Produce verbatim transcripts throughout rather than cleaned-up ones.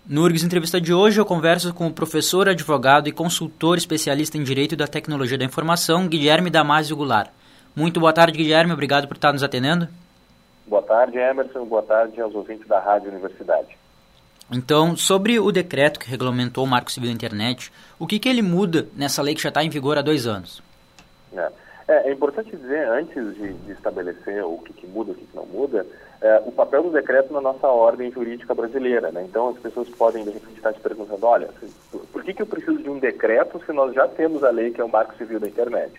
No URGS Entrevista de hoje eu converso com o professor, advogado e consultor especialista em Direito da Tecnologia da Informação, Guilherme Damasio Goulart. Muito boa tarde, Guilherme. Obrigado por estar nos atendendo. Boa tarde, Emerson. Boa tarde aos ouvintes da Rádio Universidade. Então, sobre o decreto que regulamentou o Marco Civil da Internet, o que, que ele muda nessa lei que já está em vigor há dois anos? É, é, é importante dizer, antes de, de estabelecer o que, que muda e o que, que não muda, é, o papel do decreto na nossa ordem jurídica brasileira, né? Então, as pessoas podem, de repente, estar se perguntando, olha, por que, que eu preciso de um decreto se nós já temos a lei que é o Marco Civil da Internet?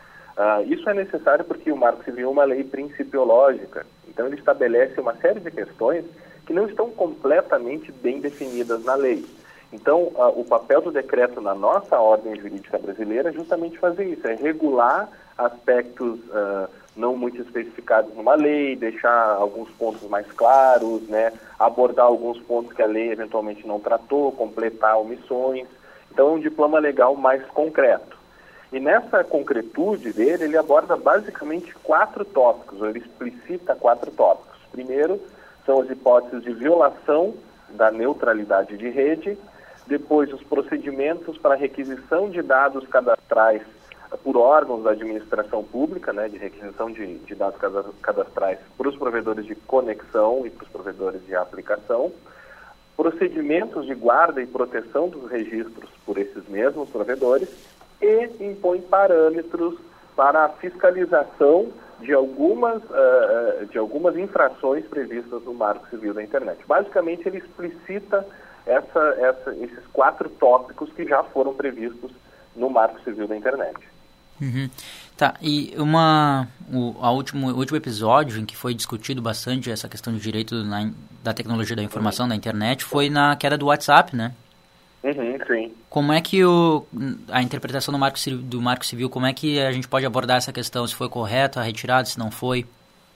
Uh, isso é necessário porque o Marco Civil é uma lei principiológica, então ele estabelece uma série de questões que não estão completamente bem definidas na lei. Então, uh, o papel do decreto na nossa ordem jurídica brasileira é justamente fazer isso, é regular aspectos uh, não muito especificados numa lei, deixar alguns pontos mais claros, né, abordar alguns pontos que a lei eventualmente não tratou, completar omissões. Então, é um diploma legal mais concreto. E nessa concretude dele, ele aborda basicamente quatro tópicos, ou ele explicita quatro tópicos. Primeiro, são as hipóteses de violação da neutralidade de rede. Depois, os procedimentos para requisição de dados cadastrais por órgãos da administração pública, né, de requisição de, de dados cadastrais para os provedores de conexão e para os provedores de aplicação. Procedimentos de guarda e proteção dos registros por esses mesmos provedores. E impõe parâmetros para a fiscalização de algumas, uh, de algumas infrações previstas no Marco Civil da Internet. Basicamente, ele explicita essa, essa, esses quatro tópicos que já foram previstos no Marco Civil da Internet. Uhum. Tá, e uma, o, a último, o último episódio em que foi discutido bastante essa questão de direito na, da tecnologia da informação, uhum. da internet, foi na queda do WhatsApp, né? Uhum, sim. Como é que o, a interpretação do Marco, do Marco Civil, como é que a gente pode abordar essa questão? Se foi correto a retirada, se não foi?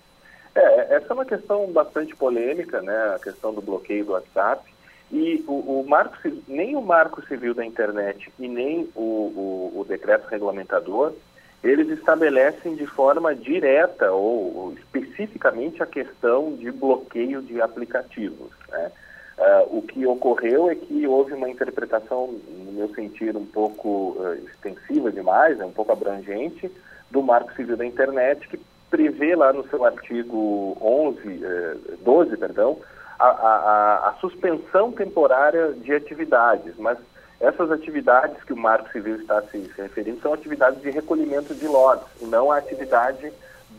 É, essa é uma questão bastante polêmica, né? A questão do bloqueio do WhatsApp. E o, o Marco, nem o Marco Civil da Internet e nem o, o, o decreto regulamentador, eles estabelecem de forma direta ou, ou especificamente a questão de bloqueio de aplicativos, né? Uh, o que ocorreu é que houve uma interpretação, no meu sentido, um pouco uh, extensiva demais, né, um pouco abrangente, do Marco Civil da Internet, que prevê lá no seu artigo onze, uh, doze, perdão, a, a, a suspensão temporária de atividades. Mas essas atividades que o Marco Civil está se, se referindo são atividades de recolhimento de logs, e não a atividade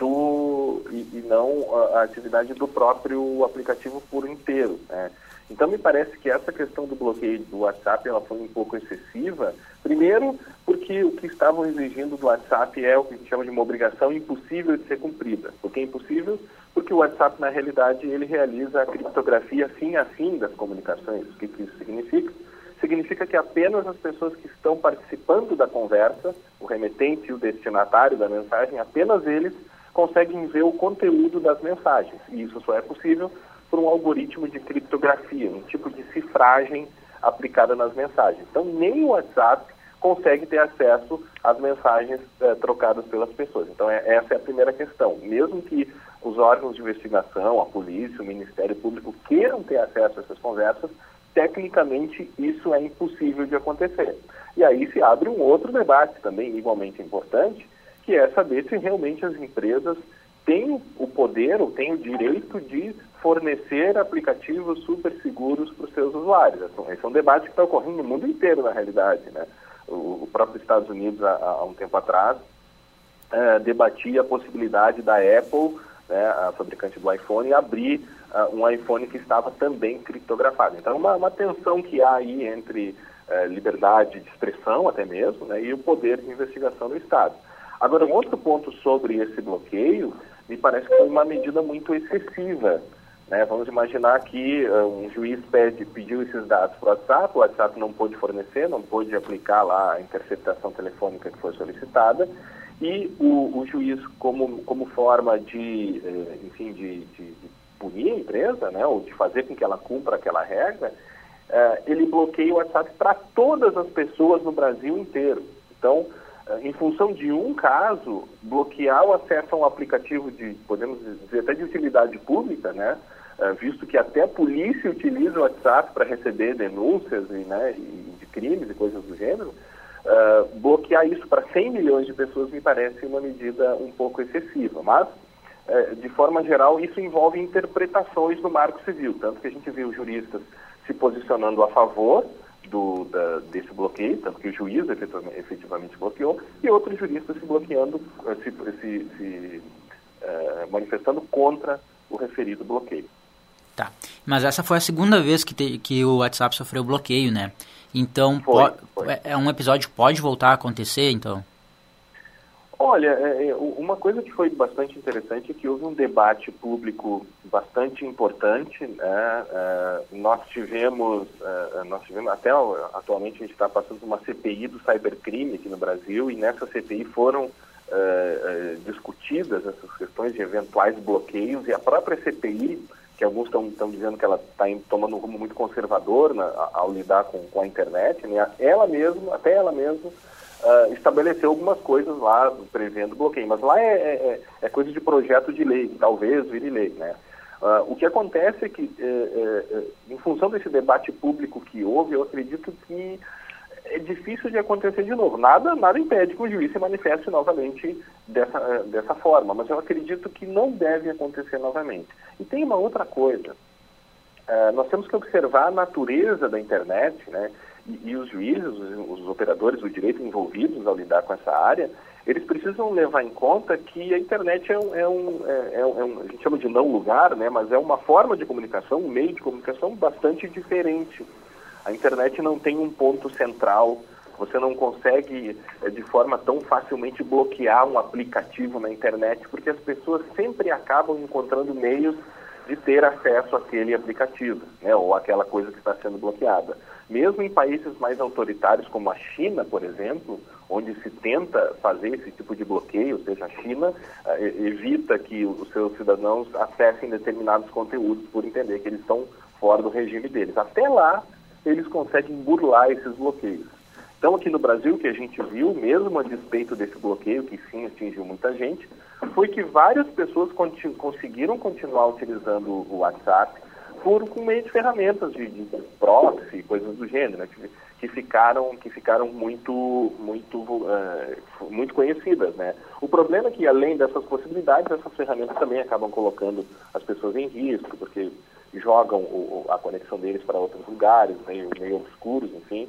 do, e, e não a, a atividade do próprio aplicativo por inteiro, né? Então, me parece que essa questão do bloqueio do WhatsApp ela foi um pouco excessiva. Primeiro, porque o que estavam exigindo do WhatsApp é o que a gente chama de uma obrigação impossível de ser cumprida. Por que impossível? Porque o WhatsApp, na realidade, ele realiza a criptografia fim a fim das comunicações. O que, que isso significa? Significa que apenas as pessoas que estão participando da conversa, o remetente e o destinatário da mensagem, apenas eles conseguem ver o conteúdo das mensagens. E isso só é possível por um algoritmo de criptografia, um tipo de cifragem aplicada nas mensagens. Então, nem o WhatsApp consegue ter acesso às mensagens eh, trocadas pelas pessoas. Então, é, essa é a primeira questão. Mesmo que os órgãos de investigação, a polícia, o Ministério Público queiram ter acesso a essas conversas, tecnicamente isso é impossível de acontecer. E aí se abre um outro debate também igualmente importante, que é saber se realmente as empresas têm o poder ou têm o direito de fornecer aplicativos super seguros para os seus usuários. Esse é um debate que está ocorrendo no mundo inteiro, na realidade, né? O, o próprio Estados Unidos, há, há um tempo atrás, é, debatia a possibilidade da Apple, né, a fabricante do iPhone, abrir uh, um iPhone que estava também criptografado. Então, uma, uma tensão que há aí entre uh, liberdade de expressão, até mesmo, né, e o poder de investigação do Estado. Agora, um outro ponto sobre esse bloqueio, me parece que foi uma medida muito excessiva, né? Vamos imaginar que uh, um juiz pede, pediu esses dados para o WhatsApp, o WhatsApp não pôde fornecer, não pôde aplicar lá a interceptação telefônica que foi solicitada, e o, o juiz, como, como forma de, eh, enfim, de, de, de punir a empresa, né, ou de fazer com que ela cumpra aquela regra, eh, ele bloqueia o WhatsApp para todas as pessoas no Brasil inteiro. Então, em função de um caso, bloquear o acesso a um aplicativo de, podemos dizer, até de utilidade pública, né, uh, visto que até a polícia utiliza o WhatsApp para receber denúncias e, né, e de crimes e coisas do gênero, uh, bloquear isso para cem milhões de pessoas me parece uma medida um pouco excessiva. Mas, uh, de forma geral, isso envolve interpretações do Marco Civil, tanto que a gente viu juristas se posicionando a favor do, da, desse bloqueio, tanto que o juiz efetivamente, efetivamente bloqueou, e outros juristas se bloqueando, se, se, se uh, manifestando contra o referido bloqueio. Tá, mas essa foi a segunda vez que, te, que o WhatsApp sofreu bloqueio, né? Então, foi, po- foi. é um episódio que pode voltar a acontecer, então? Olha, é, uma coisa que foi bastante interessante é que houve um debate público bastante importante, né? É, nós tivemos, é, nós tivemos, até atualmente a gente está passando por uma C P I do cybercrime aqui no Brasil, e nessa C P I foram é, é, discutidas essas questões de eventuais bloqueios, e a própria C P I, que alguns estão dizendo que ela está tomando um rumo muito conservador na, ao lidar com, com a internet, né? Ela mesma, até ela mesma, Uh, estabeleceu algumas coisas lá prevendo bloqueio, mas lá é, é, é coisa de projeto de lei, que talvez vire lei, né? Uh, o que acontece é que, é, é, em função desse debate público que houve, eu acredito que é difícil de acontecer de novo. Nada, nada impede que o juiz se manifeste novamente dessa, dessa forma, mas eu acredito que não deve acontecer novamente. E tem uma outra coisa, uh, nós temos que observar a natureza da internet, né? E, e os juízes, os, os operadores do direito envolvidos ao lidar com essa área, eles precisam levar em conta que a internet é um, é um, é, é um, a gente chama de não lugar, né, mas é uma forma de comunicação, um meio de comunicação bastante diferente. A internet não tem um ponto central, você não consegue de forma tão facilmente bloquear um aplicativo na internet, porque as pessoas sempre acabam encontrando meios de ter acesso àquele aplicativo, né, ou àquela coisa que está sendo bloqueada. Mesmo em países mais autoritários como a China, por exemplo, onde se tenta fazer esse tipo de bloqueio, ou seja, a China uh, evita que os seus cidadãos acessem determinados conteúdos por entender que eles estão fora do regime deles. Até lá, eles conseguem burlar esses bloqueios. Então, aqui no Brasil, o que a gente viu, mesmo a despeito desse bloqueio, que sim atingiu muita gente, foi que várias pessoas continu- conseguiram continuar utilizando o WhatsApp por com meio de ferramentas de, de proxy, coisas do gênero, né, que, que ficaram, que ficaram muito, muito, uh, muito conhecidas, né? O problema é que, além dessas possibilidades, essas ferramentas também acabam colocando as pessoas em risco, porque jogam o, a conexão deles para outros lugares, meio, meio obscuros, enfim.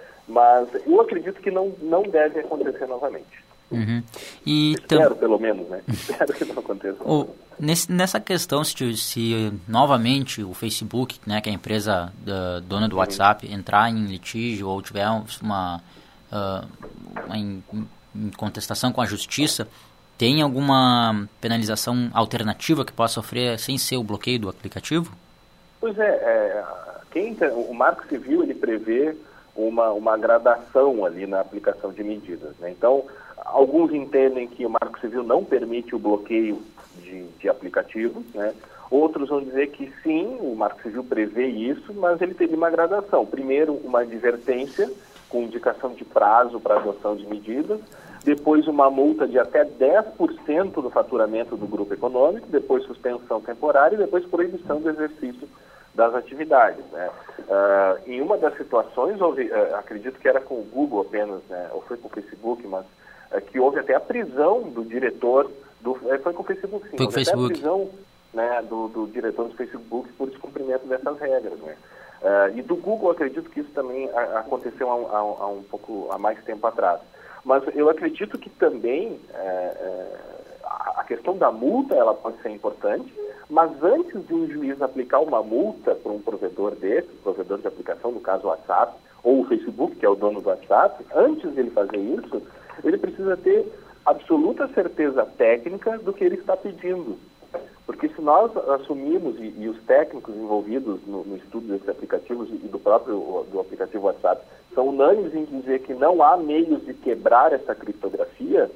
Mas eu acredito que não, não deve acontecer novamente. Uhum. E Espero, tam... pelo menos, né? Espero que não aconteça. O, nesse, nessa questão, se, se novamente o Facebook, né, que é a empresa da, dona do uhum. WhatsApp, entrar em litígio ou tiver uma, uh, uma in, in contestação com a justiça, tem alguma penalização alternativa que possa sofrer sem ser o bloqueio do aplicativo? Pois é, é quem, o Marco Civil ele prevê uma, uma gradação ali na aplicação de medidas, né? Então, alguns entendem que o Marco Civil não permite o bloqueio de, de aplicativos, né? Outros vão dizer que sim, o Marco Civil prevê isso, mas ele teria uma gradação. Primeiro, uma advertência com indicação de prazo para adoção de medidas, depois uma multa de até dez por cento do faturamento do grupo econômico, depois suspensão temporária e depois proibição do exercício das atividades, né? Uh, em uma das situações, houve, uh, acredito que era com o Google apenas, né? Ou foi com o Facebook, mas uh, que houve até a prisão do diretor, do, uh, foi com o Facebook sim, foi houve Facebook. até a prisão, né, do, do diretor do Facebook por descumprimento dessas regras, né? Uh, e do Google, acredito que isso também a, aconteceu há, há, há um pouco, há mais tempo atrás. Mas eu acredito que também uh, uh, a questão da multa, ela pode ser importante, mas antes de um juiz aplicar uma multa para um provedor desse, provedor de aplicação, no caso o WhatsApp, ou o Facebook, que é o dono do WhatsApp, antes de ele fazer isso, ele precisa ter absoluta certeza técnica do que ele está pedindo. Porque se nós assumimos, e, e os técnicos envolvidos no, no estudo desses aplicativos e do próprio do aplicativo WhatsApp são unânimes em dizer que não há meios de quebrar essa criptografia,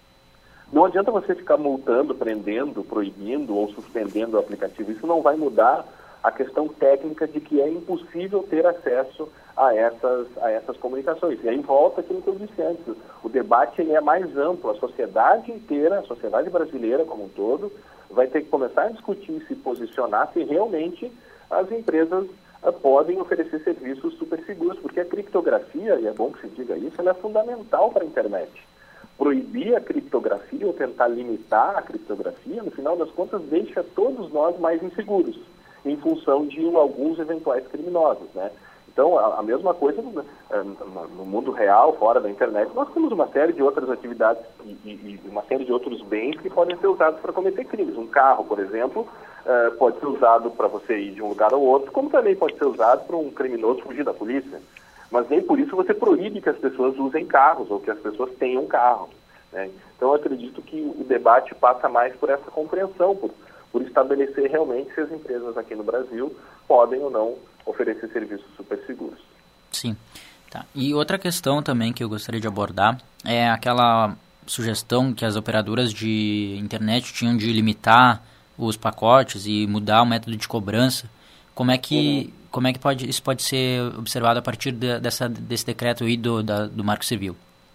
não adianta você ficar multando, prendendo, proibindo ou suspendendo o aplicativo. Isso não vai mudar a questão técnica de que é impossível ter acesso a essas, a essas comunicações. E aí volta aquilo que eu disse antes. O debate ele é mais amplo. A sociedade inteira, a sociedade brasileira como um todo, vai ter que começar a discutir, se posicionar, se realmente as empresas uh, podem oferecer serviços super seguros, porque a criptografia, e é bom que se diga isso, ela é fundamental para a internet. Proibir a criptografia ou tentar limitar a criptografia, no final das contas, deixa todos nós mais inseguros, em função de alguns eventuais criminosos, né? Então, a, a mesma coisa no, no mundo real, fora da internet, nós temos uma série de outras atividades e, e, e uma série de outros bens que podem ser usados para cometer crimes. Um carro, por exemplo, uh, pode ser usado para você ir de um lugar ao outro, como também pode ser usado para um criminoso fugir da polícia. Mas nem por isso você proíbe que as pessoas usem carros ou que as pessoas tenham carro, né? Então, eu acredito que o debate passa mais por essa compreensão, por, por estabelecer realmente se as empresas aqui no Brasil podem ou não oferecer serviços super seguros. Sim. Tá. E outra questão também que eu gostaria de abordar é aquela sugestão que as operadoras de internet tinham de limitar os pacotes e mudar o método de cobrança. Como é que, uhum. como é que pode, isso pode ser observado a partir de, dessa, desse decreto aí do, da, do Marco Civil?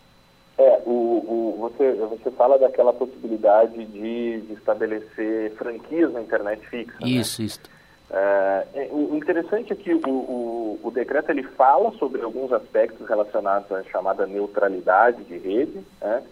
É, o, o, você, você fala daquela possibilidade de, de estabelecer franquias na internet fixa. Isso, né? isso. É, o interessante é que o, o, o decreto ele fala sobre alguns aspectos relacionados à chamada neutralidade de rede, né?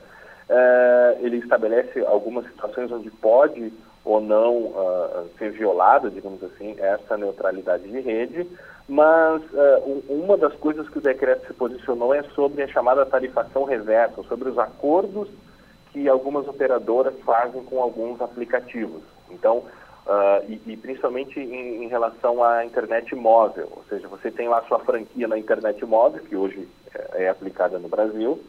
É, ele estabelece algumas situações onde pode ou não uh, ser violada, digamos assim, essa neutralidade de rede, mas uh, uma das coisas que o decreto se posicionou é sobre a chamada tarifação reversa, sobre os acordos que algumas operadoras fazem com alguns aplicativos. Então, Uh, e, e principalmente em, em relação à internet móvel, ou seja, você tem lá sua franquia na internet móvel, que hoje é, é aplicada no Brasil,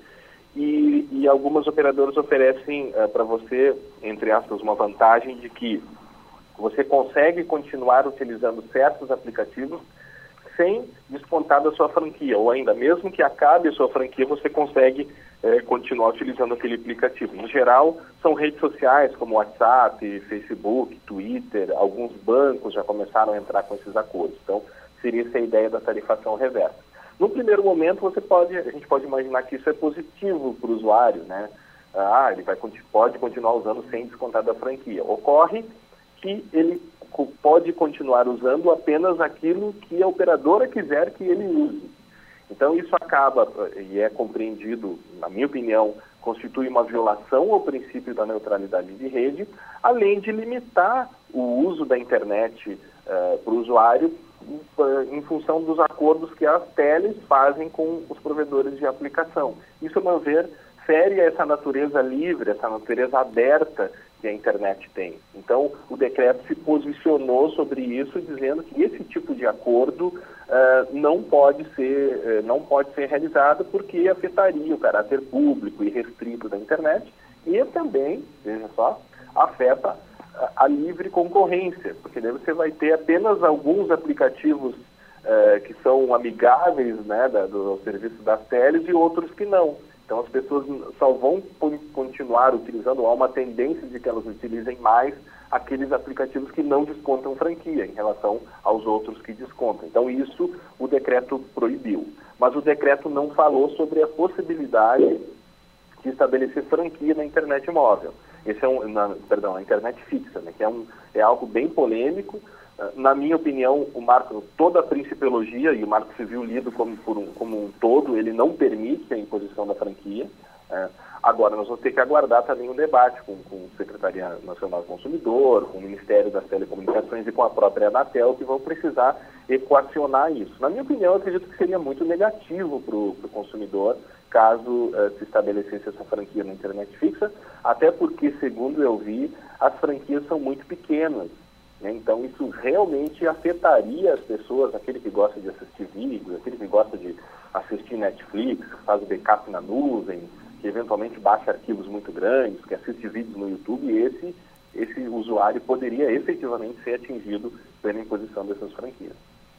e, e algumas operadoras oferecem uh, para você, entre aspas, uma vantagem de que você consegue continuar utilizando certos aplicativos sem descontar da sua franquia, ou ainda mesmo que acabe a sua franquia, você consegue é, continuar utilizando aquele aplicativo. Em geral, são redes sociais como WhatsApp, Facebook, Twitter, alguns bancos já começaram a entrar com esses acordos. Então, seria essa a ideia da tarifação reversa. No primeiro momento, você pode, a gente pode imaginar que isso é positivo para o usuário, né? Ah, ele vai, pode continuar usando sem descontar da franquia. Ocorre que ele pode continuar usando apenas aquilo que a operadora quiser que ele use. Então isso acaba, e é compreendido, na minha opinião, constitui uma violação ao princípio da neutralidade de rede, além de limitar o uso da internet uh, para o usuário uh, em função dos acordos que as teles fazem com os provedores de aplicação. Isso, a meu ver, fere essa natureza livre, essa natureza aberta que a internet tem. Então, o decreto se posicionou sobre isso, dizendo que esse tipo de acordo uh, não pode ser, uh, não pode ser realizado porque afetaria o caráter público e restrito da internet e também, veja só, afeta a, a livre concorrência, porque daí você vai ter apenas alguns aplicativos uh, que são amigáveis, né, da, do serviço das teles e outros que não. Então, as pessoas só vão continuar utilizando, há uma tendência de que elas utilizem mais aqueles aplicativos que não descontam franquia em relação aos outros que descontam. Então, isso o decreto proibiu. Mas o decreto não falou sobre a possibilidade de estabelecer franquia na internet móvel. Esse é um, na, perdão, na internet fixa, né, que é, um, é algo bem polêmico. Na minha opinião, o marco, toda a principiologia e o Marco Civil lido como, por um, como um todo, ele não permite a imposição da franquia. É. Agora, nós vamos ter que aguardar também um debate com, com a Secretaria Nacional do Consumidor, com o Ministério das Telecomunicações e com a própria Anatel, que vão precisar equacionar isso. Na minha opinião, eu acredito que seria muito negativo para o consumidor caso uh, se estabelecesse essa franquia na internet fixa, até porque, segundo eu vi, as franquias são muito pequenas. Então, isso realmente afetaria as pessoas, aquele que gosta de assistir vídeos, aquele que gosta de assistir Netflix, que faz o backup na nuvem, que eventualmente baixa arquivos muito grandes, que assiste vídeos no YouTube, e esse, esse usuário poderia efetivamente ser atingido pela imposição dessas franquias.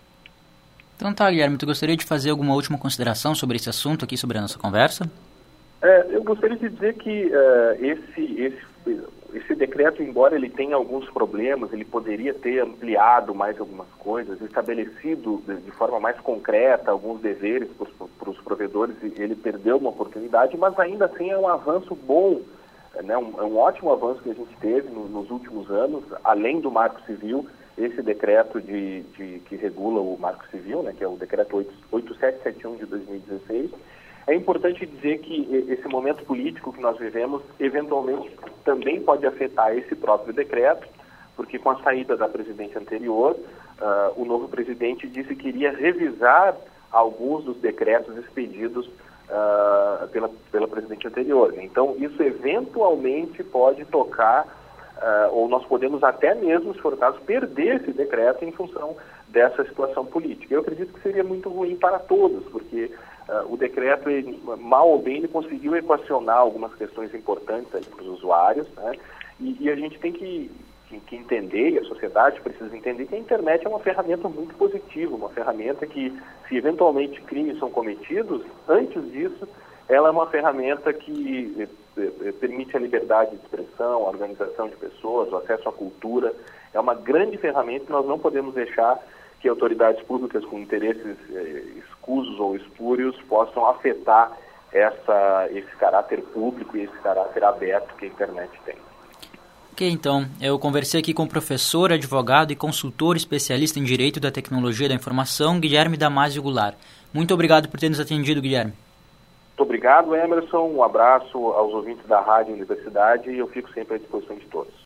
Então tá, Guilherme, tu gostaria de fazer alguma última consideração sobre esse assunto aqui, sobre a nossa conversa? É, eu gostaria de dizer que uh, esse... esse Esse decreto, embora ele tenha alguns problemas, ele poderia ter ampliado mais algumas coisas, estabelecido de, de forma mais concreta alguns deveres para os provedores, e ele perdeu uma oportunidade, mas ainda assim é um avanço bom né, um, é um ótimo avanço que a gente teve no, nos últimos anos, além do Marco Civil, esse decreto de, de, que regula o Marco Civil, né, que é o decreto oito sete sete um de dois mil e dezesseis. É importante dizer que esse momento político que nós vivemos, eventualmente, também pode afetar esse próprio decreto, porque com a saída da presidente anterior, uh, o novo presidente disse que iria revisar alguns dos decretos expedidos uh, pela, pela presidente anterior. Então, isso eventualmente pode tocar, uh, ou nós podemos até mesmo, se for o caso, perder esse decreto em função dessa situação política. Eu acredito que seria muito ruim para todos, porque uh, o decreto, ele, mal ou bem, ele conseguiu equacionar algumas questões importantes para os usuários, né? e, e a gente tem que que entender, e a sociedade precisa entender que a internet é uma ferramenta muito positiva, uma ferramenta que, se eventualmente crimes são cometidos, antes disso, ela é uma ferramenta que eh, eh, permite a liberdade de expressão, a organização de pessoas, o acesso à cultura. É uma grande ferramenta que nós não podemos deixar que autoridades públicas com interesses eh, escusos ou espúrios possam afetar essa, esse caráter público e esse caráter aberto que a internet tem. Ok, então, eu conversei aqui com o professor, advogado e consultor especialista em Direito da Tecnologia da Informação, Guilherme Damasio Goulart. Muito obrigado por ter nos atendido, Guilherme. Muito obrigado, Emerson. Um abraço aos ouvintes da Rádio Universidade e eu fico sempre à disposição de todos.